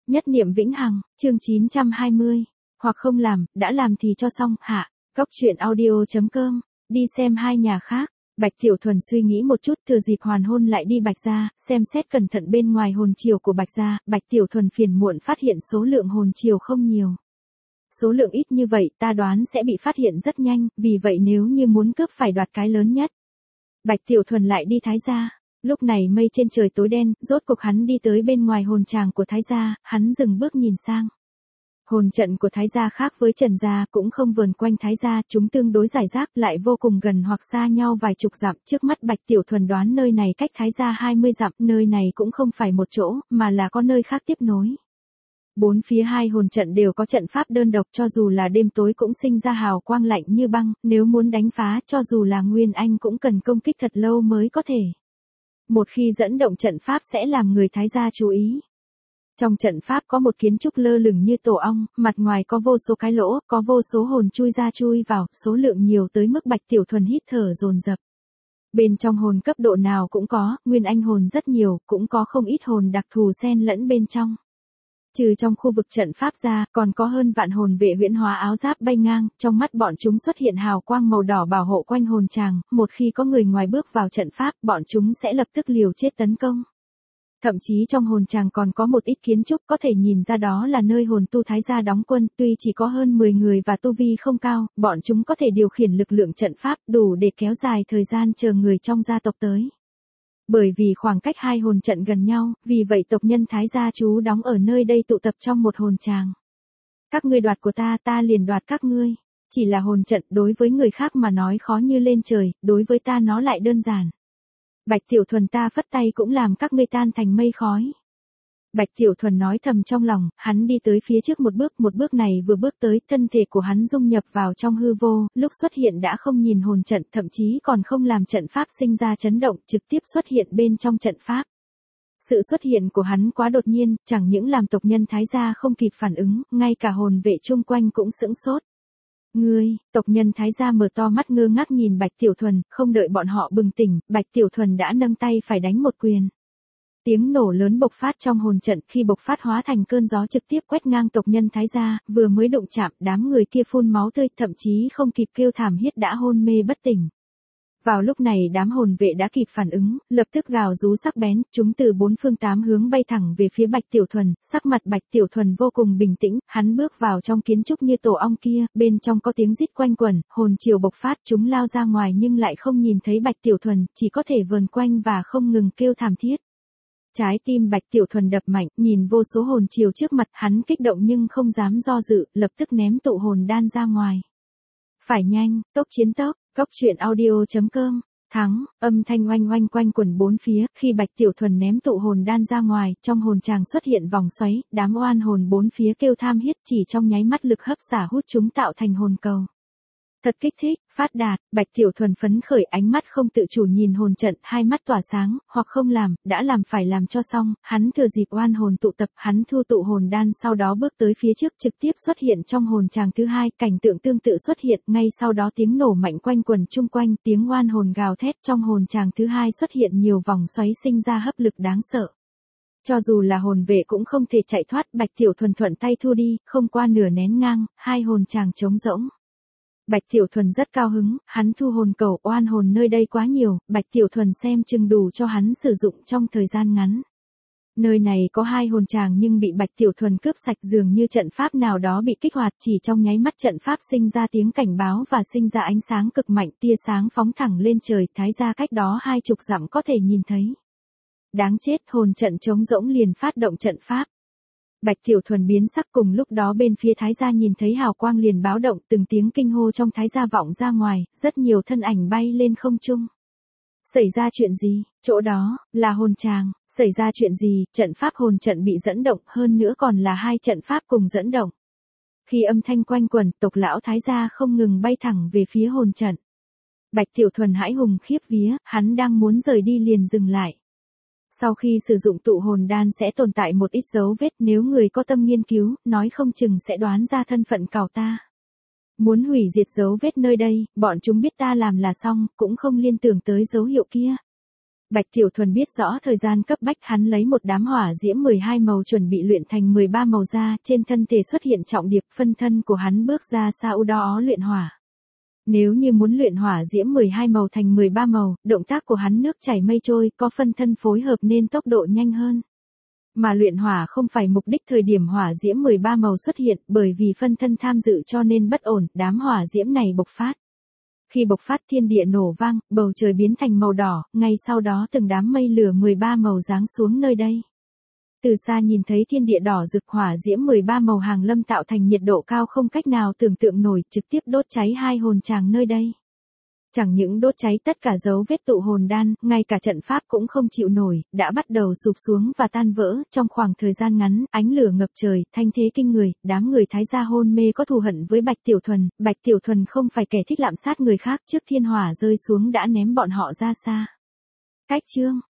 Nhất niệm vĩnh hằng, chương 920. Hoặc không làm, đã làm thì cho xong, hạ. Góc truyện audio.com. Đi xem hai nhà khác. Bạch Tiểu Thuần suy nghĩ một chút, thừa dịp hoàn hôn lại đi Bạch gia, xem xét cẩn thận bên ngoài hồn triều của Bạch gia. Bạch Tiểu Thuần phiền muộn phát hiện số lượng hồn triều không nhiều. Số lượng ít như vậy ta đoán sẽ bị phát hiện rất nhanh, vì vậy nếu như muốn cướp phải đoạt cái lớn nhất. Bạch Tiểu Thuần lại đi Thái gia. Lúc này mây trên trời tối đen, rốt cuộc hắn đi tới bên ngoài hồn tràng của Thái gia, hắn dừng bước nhìn sang. Hồn trận của Thái gia khác với Trần gia, cũng không vờn quanh Thái gia, chúng tương đối rải rác, lại vô cùng gần hoặc xa nhau vài chục dặm. Trước mắt Bạch Tiểu Thuần đoán nơi này cách Thái gia 20 dặm, nơi này cũng không phải một chỗ, mà là có nơi khác tiếp nối. Bốn phía hai hồn trận đều có trận pháp đơn độc, cho dù là đêm tối cũng sinh ra hào quang lạnh như băng, nếu muốn đánh phá cho dù là Nguyên Anh cũng cần công kích thật lâu mới có thể. Một khi dẫn động trận pháp sẽ làm người Thái gia chú ý. Trong trận pháp có một kiến trúc lơ lửng như tổ ong, mặt ngoài có vô số cái lỗ, có vô số hồn chui ra chui vào, số lượng nhiều tới mức Bạch Tiểu Thuần hít thở dồn dập. Bên trong hồn cấp độ nào cũng có, Nguyên Anh hồn rất nhiều, cũng có không ít hồn đặc thù xen lẫn bên trong. Trừ trong khu vực trận pháp ra, còn có hơn vạn hồn vệ huyễn hóa áo giáp bay ngang, trong mắt bọn chúng xuất hiện hào quang màu đỏ bảo hộ quanh hồn tràng, một khi có người ngoài bước vào trận pháp, bọn chúng sẽ lập tức liều chết tấn công. Thậm chí trong hồn tràng còn có một ít kiến trúc, có thể nhìn ra đó là nơi hồn tu Thái gia đóng quân, tuy chỉ có hơn 10 người và tu vi không cao, bọn chúng có thể điều khiển lực lượng trận pháp, đủ để kéo dài thời gian chờ người trong gia tộc tới. Bởi vì khoảng cách hai hồn trận gần nhau, vì vậy tộc nhân Thái gia trú đóng ở nơi đây tụ tập trong một hồn tràng. Các ngươi đoạt của ta, ta liền đoạt các ngươi. Chỉ là hồn trận, đối với người khác mà nói khó như lên trời, đối với ta nó lại đơn giản. Bạch Tiểu Thuần, ta phất tay cũng làm các ngươi tan thành mây khói. Bạch Tiểu Thuần nói thầm trong lòng, hắn đi tới phía trước một bước này vừa bước tới, thân thể của hắn dung nhập vào trong hư vô, lúc xuất hiện đã không nhìn hồn trận, thậm chí còn không làm trận pháp sinh ra chấn động, trực tiếp xuất hiện bên trong trận pháp. Sự xuất hiện của hắn quá đột nhiên, chẳng những làm tộc nhân Thái gia không kịp phản ứng, ngay cả hồn vệ chung quanh cũng sững sốt. Ngươi, tộc nhân Thái gia mở to mắt ngơ ngác nhìn Bạch Tiểu Thuần, không đợi bọn họ bừng tỉnh, Bạch Tiểu Thuần đã nâng tay phải đánh một quyền. Tiếng nổ lớn bộc phát trong hồn trận, khi bộc phát hóa thành cơn gió trực tiếp quét ngang tộc nhân Thái gia, vừa mới đụng chạm, đám người kia phun máu tươi, thậm chí không kịp kêu thảm thiết đã hôn mê bất tỉnh. Vào lúc này đám hồn vệ đã kịp phản ứng, lập tức gào rú sắc bén, chúng từ bốn phương tám hướng bay thẳng về phía Bạch Tiểu Thuần, sắc mặt Bạch Tiểu Thuần vô cùng bình tĩnh, hắn bước vào trong kiến trúc như tổ ong kia, bên trong có tiếng rít quanh quẩn, hồn triều bộc phát, chúng lao ra ngoài nhưng lại không nhìn thấy Bạch Tiểu Thuần, chỉ có thể vờn quanh và không ngừng kêu thảm thiết. Trái tim Bạch Tiểu Thuần đập mạnh, nhìn vô số hồn triều trước mặt, hắn kích động nhưng không dám do dự, lập tức ném tụ hồn đan ra ngoài. Phải nhanh, tốc chiến tốc. Góc truyện audio.com. Thắng, âm thanh oanh oanh quanh quẩn bốn phía, khi Bạch Tiểu Thuần ném tụ hồn đan ra ngoài, trong hồn tràng xuất hiện vòng xoáy, đám oan hồn bốn phía kêu tham thiết, chỉ trong nháy mắt lực hấp xả hút chúng tạo thành hồn cầu. Thật kích thích, phát đạt, Bạch Tiểu Thuần phấn khởi, ánh mắt không tự chủ nhìn hồn trận, hai mắt tỏa sáng, hoặc không làm, đã làm phải làm cho xong, hắn thừa dịp oan hồn tụ tập, hắn thu tụ hồn đan sau đó bước tới phía trước trực tiếp xuất hiện trong hồn tràng thứ hai, cảnh tượng tương tự xuất hiện, ngay sau đó tiếng nổ mạnh quanh quần chung quanh, tiếng oan hồn gào thét trong hồn tràng thứ hai xuất hiện nhiều vòng xoáy sinh ra hấp lực đáng sợ. Cho dù là hồn vệ cũng không thể chạy thoát, Bạch Tiểu Thuần thuận tay thu đi, không qua nửa nén ngang, hai hồn tràng trống rỗng. Bạch Tiểu Thuần rất cao hứng, hắn thu hồn cầu, oan hồn nơi đây quá nhiều, Bạch Tiểu Thuần xem chừng đủ cho hắn sử dụng trong thời gian ngắn. Nơi này có hai hồn tràng nhưng bị Bạch Tiểu Thuần cướp sạch, dường như trận pháp nào đó bị kích hoạt, chỉ trong nháy mắt trận pháp sinh ra tiếng cảnh báo và sinh ra ánh sáng cực mạnh, tia sáng phóng thẳng lên trời, Thái gia cách đó 20 dặm có thể nhìn thấy. Đáng chết, hồn trận trống rỗng liền phát động trận pháp. Bạch Tiểu Thuần biến sắc, cùng lúc đó bên phía Thái gia nhìn thấy hào quang liền báo động, từng tiếng kinh hô trong Thái gia vọng ra ngoài, rất nhiều thân ảnh bay lên không trung. Xảy ra chuyện gì? Chỗ đó, là hồn tràng, xảy ra chuyện gì? Trận pháp hồn trận bị dẫn động, hơn nữa còn là hai trận pháp cùng dẫn động. Khi âm thanh quanh quẩn, tộc lão Thái gia không ngừng bay thẳng về phía hồn trận. Bạch Tiểu Thuần hãi hùng khiếp vía, hắn đang muốn rời đi liền dừng lại. Sau khi sử dụng tụ hồn đan sẽ tồn tại một ít dấu vết, nếu người có tâm nghiên cứu, nói không chừng sẽ đoán ra thân phận cào ta. Muốn hủy diệt dấu vết nơi đây, bọn chúng biết ta làm là xong, cũng không liên tưởng tới dấu hiệu kia. Bạch Tiểu Thuần biết rõ thời gian cấp bách, hắn lấy một đám hỏa diễm 12 màu chuẩn bị luyện thành 13 màu ra, trên thân thể xuất hiện trọng điệp, phân thân của hắn bước ra sau đó luyện hỏa. Nếu như muốn luyện hỏa diễm 12 màu thành 13 màu, động tác của hắn nước chảy mây trôi, có phân thân phối hợp nên tốc độ nhanh hơn. Mà luyện hỏa không phải mục đích thời điểm hỏa diễm 13 màu xuất hiện, bởi vì phân thân tham dự cho nên bất ổn, đám hỏa diễm này bộc phát. Khi bộc phát thiên địa nổ vang, bầu trời biến thành màu đỏ, ngay sau đó từng đám mây lửa 13 màu giáng xuống nơi đây. Từ xa nhìn thấy thiên địa đỏ rực, hỏa diễm 13 màu hàng lâm tạo thành nhiệt độ cao không cách nào tưởng tượng nổi, trực tiếp đốt cháy hai hồn tràng nơi đây. Chẳng những đốt cháy tất cả dấu vết tụ hồn đan, ngay cả trận pháp cũng không chịu nổi, đã bắt đầu sụp xuống và tan vỡ. Trong khoảng thời gian ngắn, ánh lửa ngập trời, thanh thế kinh người, đám người Thái gia hôn mê có thù hận với Bạch Tiểu Thuần không phải kẻ thích lạm sát người khác, trước thiên hỏa rơi xuống đã ném bọn họ ra xa. Cách chương